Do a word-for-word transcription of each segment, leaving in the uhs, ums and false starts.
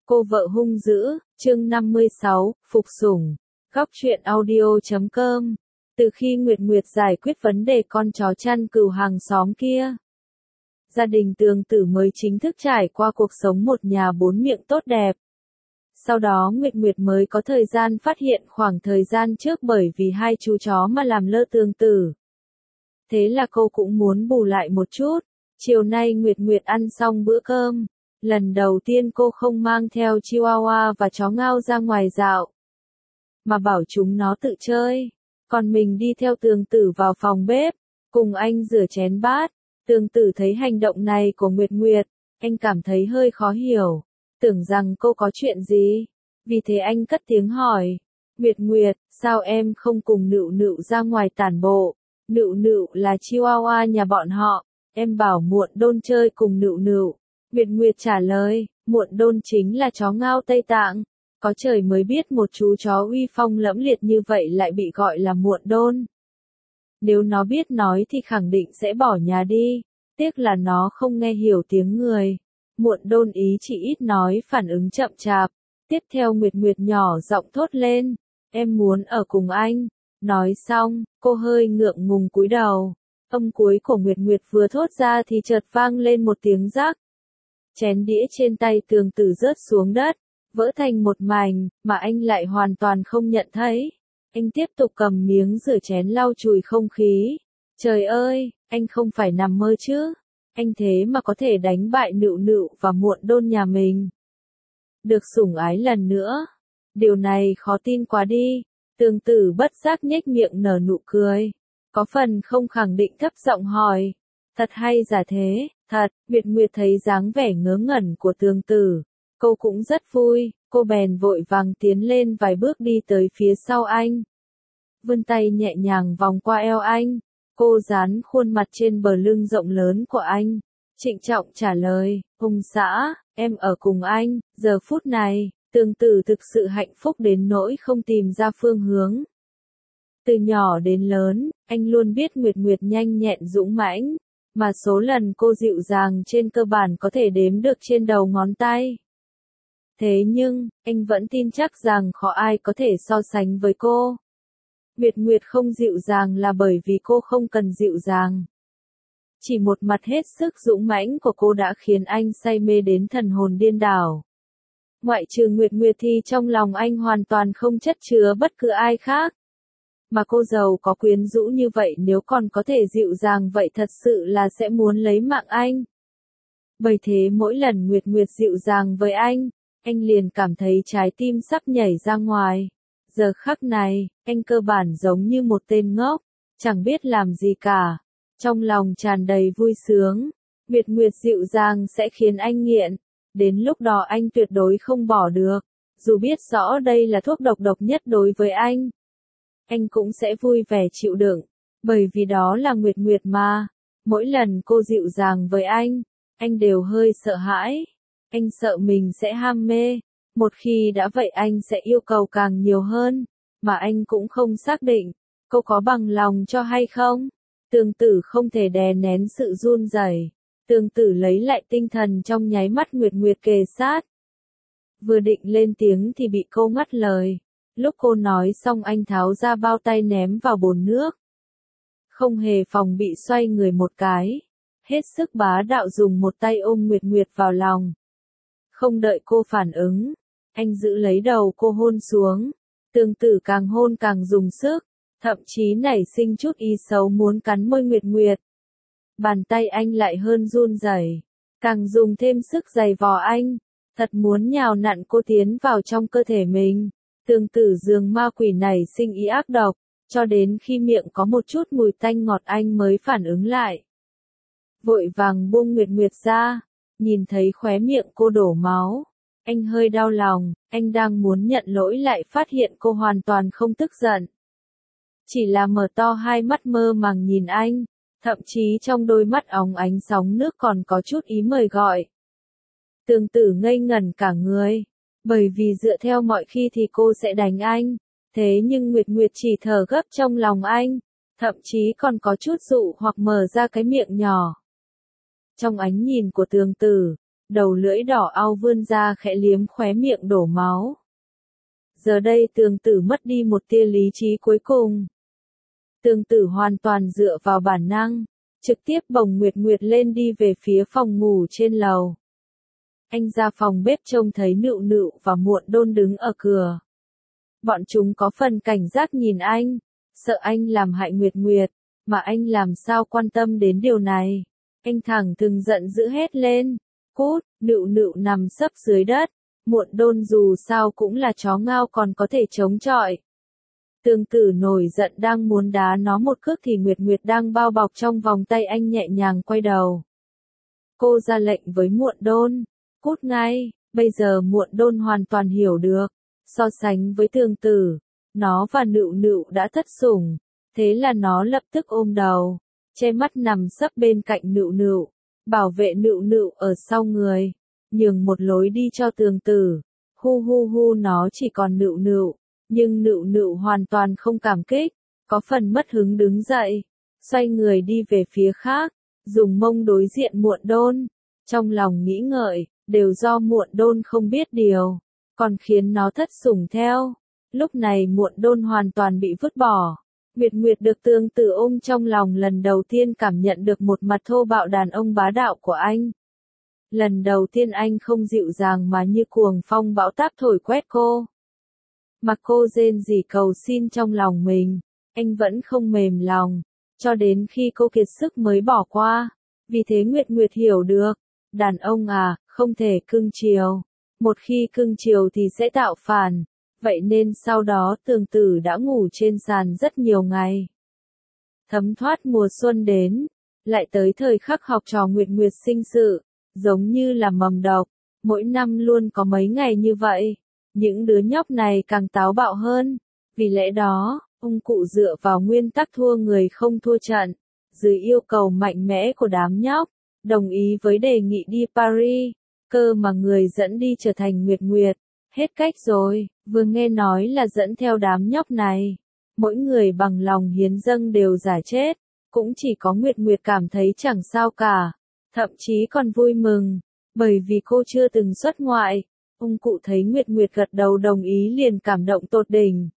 Cô vợ hung dữ, chương năm mươi sáu, Phục sủng. Góc truyện audio chấm com. Từ khi Nguyệt Nguyệt giải quyết vấn đề con chó chăn cừu hàng xóm kia, gia đình Tường Tử mới chính thức trải qua cuộc sống một nhà bốn miệng tốt đẹp. Sau đó Nguyệt Nguyệt mới có thời gian phát hiện khoảng thời gian trước bởi vì hai chú chó mà làm lơ Tường Tử. Thế là cô cũng muốn bù lại một chút. Chiều nay Nguyệt Nguyệt ăn xong bữa cơm. Lần đầu tiên cô không mang theo Chihuahua và chó Ngao ra ngoài dạo, mà bảo chúng nó tự chơi. Còn mình đi theo Tường Tử vào phòng bếp, cùng anh rửa chén bát. Tường Tử thấy hành động này của Nguyệt Nguyệt, anh cảm thấy hơi khó hiểu, tưởng rằng cô có chuyện gì. Vì thế anh cất tiếng hỏi, Nguyệt Nguyệt, sao em không cùng Nựu Nựu ra ngoài tản bộ? Nựu Nựu là Chihuahua nhà bọn họ, em bảo Muộn Đôn chơi cùng Nựu Nựu. Nguyệt Nguyệt trả lời, Muộn Đôn chính là chó Ngao Tây Tạng. Có trời mới biết một chú chó uy phong lẫm liệt như vậy lại bị gọi là Muộn Đôn. Nếu nó biết nói thì khẳng định sẽ bỏ nhà đi, tiếc là nó không nghe hiểu tiếng người. Muộn Đôn ý chỉ ít nói phản ứng chậm chạp. Tiếp theo Nguyệt Nguyệt nhỏ giọng thốt lên, em muốn ở cùng anh. Nói xong, cô hơi ngượng ngùng cúi đầu. Âm cuối của Nguyệt Nguyệt vừa thốt ra thì chợt vang lên một tiếng rắc. Chén đĩa trên tay Tường Tử rớt xuống đất, vỡ thành một mảnh, mà anh lại hoàn toàn không nhận thấy. Anh tiếp tục cầm miếng rửa chén lau chùi không khí. Trời ơi, anh không phải nằm mơ chứ? Anh thế mà có thể đánh bại Nựu Nựu và Muộn Đôn nhà mình. Được sủng ái lần nữa. Điều này khó tin quá đi. Tường Tử bất giác nhếch miệng nở nụ cười. Có phần không khẳng định thấp giọng hỏi. Thật hay giả thế? Thật. Nguyệt Nguyệt thấy dáng vẻ ngớ ngẩn của Tường Tử. Cô cũng rất vui, cô bèn vội vàng tiến lên vài bước đi tới phía sau anh. Vươn tay nhẹ nhàng vòng qua eo anh. Cô dán khuôn mặt trên bờ lưng rộng lớn của anh. Trịnh trọng trả lời, Hùng xã, em ở cùng anh. Giờ phút này, Tường Tử thực sự hạnh phúc đến nỗi không tìm ra phương hướng. Từ nhỏ đến lớn, anh luôn biết Nguyệt Nguyệt nhanh nhẹn dũng mãnh, mà số lần cô dịu dàng trên cơ bản có thể đếm được trên đầu ngón tay. Thế nhưng, anh vẫn tin chắc rằng khó ai có thể so sánh với cô. Nguyệt Nguyệt không dịu dàng là bởi vì cô không cần dịu dàng. Chỉ một mặt hết sức dũng mãnh của cô đã khiến anh say mê đến thần hồn điên đảo. Ngoại trừ Nguyệt Nguyệt thì trong lòng anh hoàn toàn không chất chứa bất cứ ai khác. Mà cô giàu có quyến rũ như vậy nếu còn có thể dịu dàng vậy thật sự là sẽ muốn lấy mạng anh. Bởi thế mỗi lần Nguyệt Nguyệt dịu dàng với anh, anh liền cảm thấy trái tim sắp nhảy ra ngoài. Giờ khắc này, anh cơ bản giống như một tên ngốc, chẳng biết làm gì cả. Trong lòng tràn đầy vui sướng, Nguyệt Nguyệt dịu dàng sẽ khiến anh nghiện. Đến lúc đó anh tuyệt đối không bỏ được. Dù biết rõ đây là thuốc độc độc nhất đối với anh, anh cũng sẽ vui vẻ chịu đựng. Bởi vì đó là Nguyệt Nguyệt mà. Mỗi lần cô dịu dàng với anh, anh đều hơi sợ hãi. Anh sợ mình sẽ ham mê. Một khi đã vậy anh sẽ yêu cầu càng nhiều hơn. Mà anh cũng không xác định, cô có bằng lòng cho hay không? Tường Tử không thể đè nén sự run rẩy. Tường Tử lấy lại tinh thần trong nháy mắt Nguyệt Nguyệt kề sát. Vừa định lên tiếng thì bị cô ngắt lời. Lúc cô nói xong anh tháo ra bao tay ném vào bồn nước. Không hề phòng bị xoay người một cái. Hết sức bá đạo dùng một tay ôm Nguyệt Nguyệt vào lòng. Không đợi cô phản ứng, anh giữ lấy đầu cô hôn xuống. Tường Tử càng hôn càng dùng sức, thậm chí nảy sinh chút ý xấu muốn cắn môi Nguyệt Nguyệt. Bàn tay anh lại hơn run rẩy, càng dùng thêm sức giày vò anh, thật muốn nhào nặn cô tiến vào trong cơ thể mình. Tường Tử dường ma quỷ nảy sinh ý ác độc, cho đến khi miệng có một chút mùi tanh ngọt anh mới phản ứng lại. Vội vàng buông Nguyệt Nguyệt ra, nhìn thấy khóe miệng cô đổ máu. Anh hơi đau lòng, anh đang muốn nhận lỗi lại phát hiện cô hoàn toàn không tức giận. Chỉ là mở to hai mắt mơ màng nhìn anh, thậm chí trong đôi mắt óng ánh sóng nước còn có chút ý mời gọi. Tường Tử ngây ngẩn cả người, bởi vì dựa theo mọi khi thì cô sẽ đánh anh, thế nhưng Nguyệt Nguyệt chỉ thở gấp trong lòng anh, thậm chí còn có chút dụ hoặc mở ra cái miệng nhỏ. Trong ánh nhìn của Tường Tử, đầu lưỡi đỏ au vươn ra khẽ liếm khóe miệng đổ máu. Giờ đây Tường Tử mất đi một tia lý trí cuối cùng. Tường Tử hoàn toàn dựa vào bản năng, trực tiếp bồng Nguyệt Nguyệt lên đi về phía phòng ngủ trên lầu. Anh ra phòng bếp trông thấy Nựu Nựu và Muộn Đôn đứng ở cửa. Bọn chúng có phần cảnh giác nhìn anh, sợ anh làm hại Nguyệt Nguyệt, mà anh làm sao quan tâm đến điều này. Anh thẳng thừng giận dữ hét lên, cút. Nựu Nựu nằm sấp dưới đất, Muộn Đôn dù sao cũng là chó ngao còn có thể chống chọi. Tường Tử nổi giận đang muốn đá nó một cước thì Nguyệt Nguyệt đang bao bọc trong vòng tay anh nhẹ nhàng quay đầu. Cô ra lệnh với Muộn Đôn, cút ngay. Bây giờ Muộn Đôn hoàn toàn hiểu được, so sánh với Tường Tử, nó và Nựu Nựu đã thất sủng, thế là nó lập tức ôm đầu, che mắt nằm sấp bên cạnh Nựu Nựu, bảo vệ Nựu Nựu ở sau người, nhường một lối đi cho Tường Tử. Hu hu hu, nó chỉ còn Nựu Nựu, nhưng Nựu Nựu hoàn toàn không cảm kích, có phần mất hứng đứng dậy, xoay người đi về phía khác, dùng mông đối diện Muộn Đôn, trong lòng nghĩ ngợi, đều do Muộn Đôn không biết điều, còn khiến nó thất sủng theo. Lúc này Muộn Đôn hoàn toàn bị vứt bỏ. Nguyệt Nguyệt được Tường Tử ôm trong lòng lần đầu tiên cảm nhận được một mặt thô bạo đàn ông bá đạo của anh. Lần đầu tiên anh không dịu dàng mà như cuồng phong bão táp thổi quét cô. Mà cô rên rỉ cầu xin trong lòng mình, anh vẫn không mềm lòng, cho đến khi cô kiệt sức mới bỏ qua. Vì thế Nguyệt Nguyệt hiểu được, đàn ông à, không thể cưng chiều. Một khi cưng chiều thì sẽ tạo phản. Vậy nên sau đó Tường Tử đã ngủ trên sàn rất nhiều ngày. Thấm thoát mùa xuân đến, lại tới thời khắc học trò Nguyệt Nguyệt sinh sự, giống như là mầm độc, mỗi năm luôn có mấy ngày như vậy. Những đứa nhóc này càng táo bạo hơn, vì lẽ đó, ông cụ dựa vào nguyên tắc thua người không thua trận, dưới yêu cầu mạnh mẽ của đám nhóc, đồng ý với đề nghị đi Paris, cơ mà người dẫn đi trở thành Nguyệt Nguyệt. Hết cách rồi, vừa nghe nói là dẫn theo đám nhóc này, mỗi người bằng lòng hiến dâng đều giả chết, cũng chỉ có Nguyệt Nguyệt cảm thấy chẳng sao cả, thậm chí còn vui mừng, bởi vì cô chưa từng xuất ngoại. Ông cụ thấy Nguyệt Nguyệt gật đầu đồng ý liền cảm động tột đỉnh.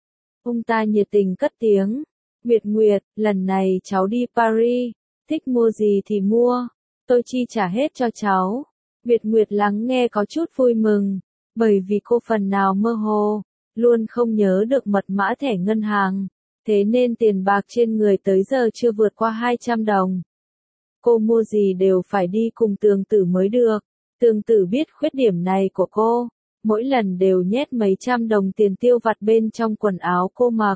Ông ta nhiệt tình cất tiếng, Nguyệt Nguyệt, lần này cháu đi Paris, thích mua gì thì mua, tôi chi trả hết cho cháu. Nguyệt Nguyệt lắng nghe có chút vui mừng, bởi vì cô phần nào mơ hồ, luôn không nhớ được mật mã thẻ ngân hàng, thế nên tiền bạc trên người tới giờ chưa vượt qua hai trăm đồng. Cô mua gì đều phải đi cùng Tường Tử mới được. Tường Tử biết khuyết điểm này của cô, mỗi lần đều nhét mấy trăm đồng tiền tiêu vặt bên trong quần áo cô mặc.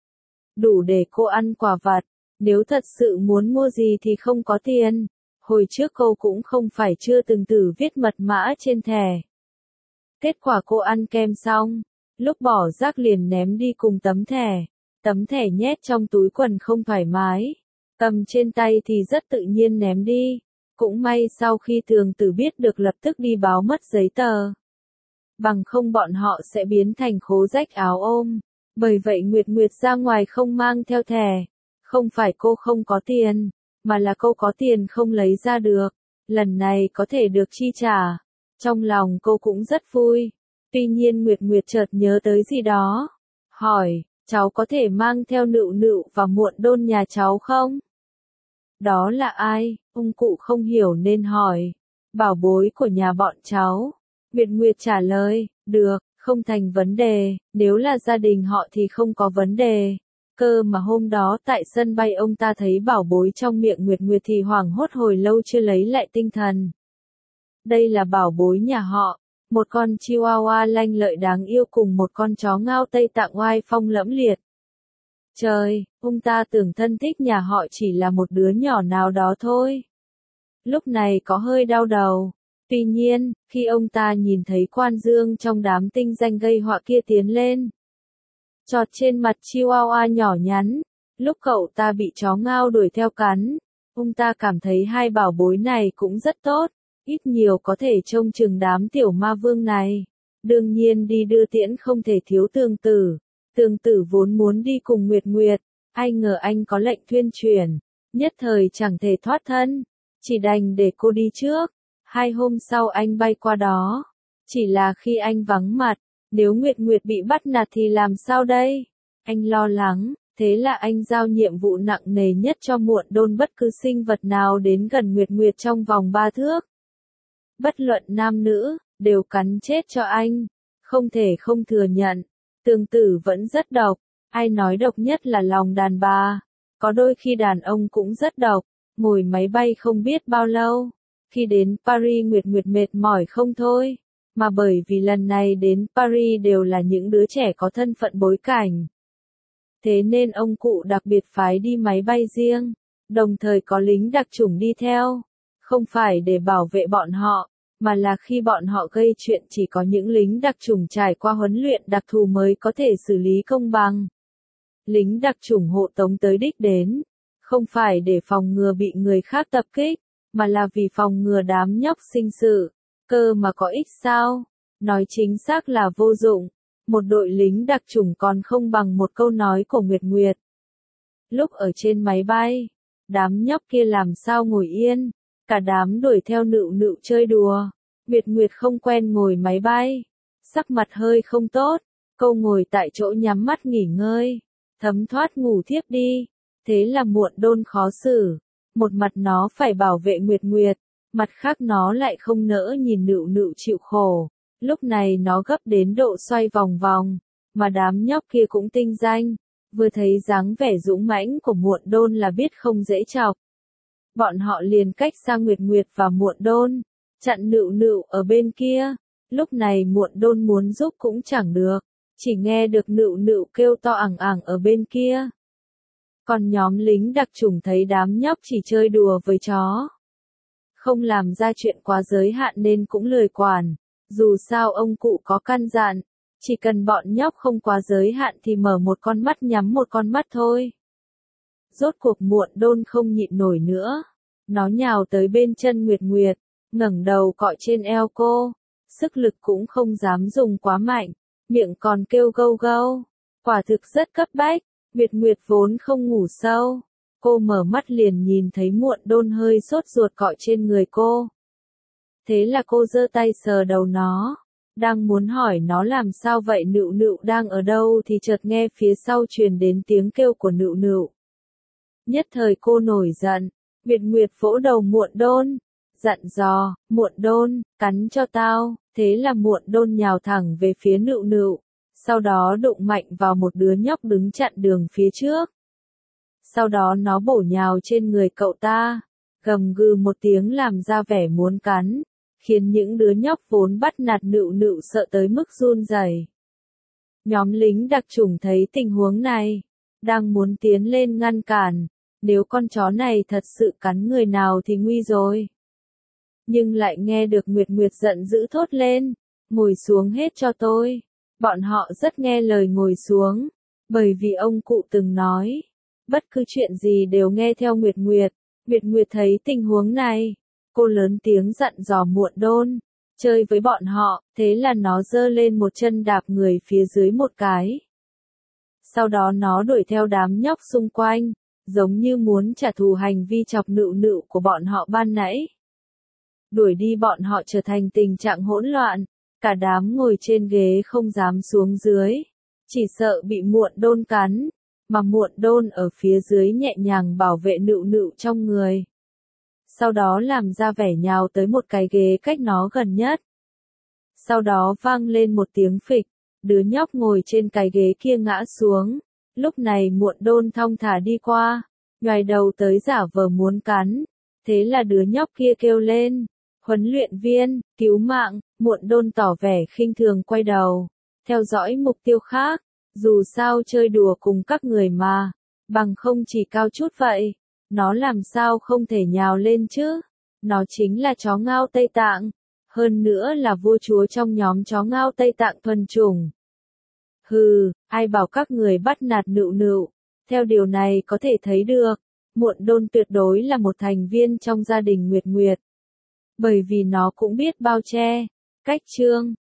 Đủ để cô ăn quà vặt, nếu thật sự muốn mua gì thì không có tiền. Hồi trước cô cũng không phải chưa từng thử viết mật mã trên thẻ. Kết quả cô ăn kem xong, lúc bỏ rác liền ném đi cùng tấm thẻ. Tấm thẻ nhét trong túi quần không thoải mái, cầm trên tay thì rất tự nhiên ném đi. Cũng may sau khi Tường Tử biết được lập tức đi báo mất giấy tờ. Bằng không bọn họ sẽ biến thành khố rách áo ôm. Bởi vậy Nguyệt Nguyệt ra ngoài không mang theo thẻ. Không phải cô không có tiền, mà là cô có tiền không lấy ra được. Lần này có thể được chi trả. Trong lòng cô cũng rất vui. Tuy nhiên Nguyệt Nguyệt chợt nhớ tới gì đó. Hỏi, cháu có thể mang theo Nựu Nựu và Muộn Đôn nhà cháu không? Đó là ai? Ông cụ không hiểu nên hỏi. Bảo bối của nhà bọn cháu. Nguyệt Nguyệt trả lời, được, không thành vấn đề, nếu là gia đình họ thì không có vấn đề. Cơ mà hôm đó tại sân bay ông ta thấy bảo bối trong miệng Nguyệt Nguyệt thì hoảng hốt hồi lâu chưa lấy lại tinh thần. Đây là bảo bối nhà họ, một con chihuahua lanh lợi đáng yêu cùng một con chó ngao Tây Tạng oai phong lẫm liệt. Trời, ông ta tưởng thân thích nhà họ chỉ là một đứa nhỏ nào đó thôi. Lúc này có hơi đau đầu. Tuy nhiên, khi ông ta nhìn thấy Quan Dương trong đám tinh danh gây họa kia tiến lên, chọt trên mặt Chihuahua nhỏ nhắn, lúc cậu ta bị chó ngao đuổi theo cắn, ông ta cảm thấy hai bảo bối này cũng rất tốt, ít nhiều có thể trông chừng đám tiểu ma vương này. Đương nhiên đi đưa tiễn không thể thiếu Tường Tử. Tường Tử vốn muốn đi cùng Nguyệt Nguyệt, ai ngờ anh có lệnh tuyên truyền, nhất thời chẳng thể thoát thân, chỉ đành để cô đi trước. Hai hôm sau anh bay qua đó. Chỉ là khi anh vắng mặt, nếu Nguyệt Nguyệt bị bắt nạt thì làm sao đây? Anh lo lắng, thế là anh giao nhiệm vụ nặng nề nhất cho Muộn Đôn bất cứ sinh vật nào đến gần Nguyệt Nguyệt trong vòng ba thước. Bất luận nam nữ, đều cắn chết cho anh. Không thể không thừa nhận, Tương Tử vẫn rất độc. Ai nói độc nhất là lòng đàn bà. Có đôi khi đàn ông cũng rất độc. Ngồi máy bay không biết bao lâu. Khi đến Paris Nguyệt Nguyệt mệt mỏi không thôi. Mà bởi vì lần này đến Paris đều là những đứa trẻ có thân phận bối cảnh. Thế nên ông cụ đặc biệt phái đi máy bay riêng. Đồng thời có lính đặc chủng đi theo. Không phải để bảo vệ bọn họ, mà là khi bọn họ gây chuyện chỉ có những lính đặc chủng trải qua huấn luyện đặc thù mới có thể xử lý công bằng. Lính đặc chủng hộ tống tới đích đến, không phải để phòng ngừa bị người khác tập kích, mà là vì phòng ngừa đám nhóc sinh sự. Cơ mà có ích sao? Nói chính xác là vô dụng. Một đội lính đặc chủng còn không bằng một câu nói của Nguyệt Nguyệt. Lúc ở trên máy bay, đám nhóc kia làm sao ngồi yên, cả đám đuổi theo Nựu Nựu chơi đùa. Nguyệt Nguyệt không quen ngồi máy bay, sắc mặt hơi không tốt, cô ngồi tại chỗ nhắm mắt nghỉ ngơi, thấm thoát ngủ thiếp đi. Thế là Muộn Đôn khó xử, một mặt nó phải bảo vệ Nguyệt Nguyệt, mặt khác nó lại không nỡ nhìn Nựu Nựu chịu khổ. Lúc này nó gấp đến độ xoay vòng vòng, mà đám nhóc kia cũng tinh danh, vừa thấy dáng vẻ dũng mãnh của Muộn Đôn là biết không dễ chọc. Bọn họ liền cách xa Nguyệt Nguyệt và Muộn Đôn, chặn Nựu Nựu ở bên kia. Lúc này Muộn Đôn muốn giúp cũng chẳng được, chỉ nghe được Nựu Nựu kêu to ẳng ẳng ở bên kia. Còn nhóm lính đặc chủng thấy đám nhóc chỉ chơi đùa với chó, không làm ra chuyện quá giới hạn nên cũng lười quản. Dù sao ông cụ có căn dặn, chỉ cần bọn nhóc không quá giới hạn thì mở một con mắt nhắm một con mắt thôi. Rốt cuộc Muộn Đôn không nhịn nổi nữa, nó nhào tới bên chân Nguyệt Nguyệt, ngẩng đầu cọ trên eo cô, sức lực cũng không dám dùng quá mạnh, miệng còn kêu gâu gâu, quả thực rất cấp bách. Nguyệt Nguyệt vốn không ngủ sâu, cô mở mắt liền nhìn thấy Muộn Đôn hơi sốt ruột cọ trên người cô. Thế là cô giơ tay sờ đầu nó, đang muốn hỏi nó làm sao vậy Nựu Nựu đang ở đâu thì chợt nghe phía sau truyền đến tiếng kêu của Nựu Nựu. Nhất thời cô nổi giận, Nguyệt Nguyệt vỗ đầu Muộn Đôn, dặn dò, Muộn Đôn, cắn cho tao. Thế là Muộn Đôn nhào thẳng về phía Nựu Nựu, sau đó đụng mạnh vào một đứa nhóc đứng chặn đường phía trước. Sau đó nó bổ nhào trên người cậu ta, gầm gừ một tiếng làm ra vẻ muốn cắn, khiến những đứa nhóc vốn bắt nạt Nựu Nựu sợ tới mức run rẩy. Nhóm lính đặc chủng thấy tình huống này, đang muốn tiến lên ngăn cản, nếu con chó này thật sự cắn người nào thì nguy rồi. Nhưng lại nghe được Nguyệt Nguyệt giận dữ thốt lên, ngồi xuống hết cho tôi. Bọn họ rất nghe lời ngồi xuống, bởi vì ông cụ từng nói, bất cứ chuyện gì đều nghe theo Nguyệt Nguyệt. Nguyệt Nguyệt thấy tình huống này, cô lớn tiếng dặn dò Muộn Đôn, chơi với bọn họ, thế là nó giơ lên một chân đạp người phía dưới một cái. Sau đó nó đuổi theo đám nhóc xung quanh, giống như muốn trả thù hành vi chọc Nựu Nựu của bọn họ ban nãy. Đuổi đi bọn họ trở thành tình trạng hỗn loạn, cả đám ngồi trên ghế không dám xuống dưới, chỉ sợ bị Muộn Đôn cắn, mà Muộn Đôn ở phía dưới nhẹ nhàng bảo vệ Nựu Nựu trong người. Sau đó làm ra vẻ nhào tới một cái ghế cách nó gần nhất. Sau đó vang lên một tiếng phịch, đứa nhóc ngồi trên cái ghế kia ngã xuống. Lúc này Muộn Đôn thong thả đi qua, nhoài đầu tới giả vờ muốn cắn. Thế là đứa nhóc kia kêu lên, huấn luyện viên, cứu mạng. Muộn Đôn tỏ vẻ khinh thường quay đầu, theo dõi mục tiêu khác. Dù sao chơi đùa cùng các người mà, bằng không chỉ cao chút vậy, nó làm sao không thể nhào lên chứ. Nó chính là chó ngao Tây Tạng, hơn nữa là vua chúa trong nhóm chó ngao Tây Tạng thuần chủng. Hừ, ai bảo các người bắt nạt Nựu Nựu. Theo điều này có thể thấy được, Muộn Đôn tuyệt đối là một thành viên trong gia đình Nguyệt Nguyệt. Bởi vì nó cũng biết bao che, cách trương.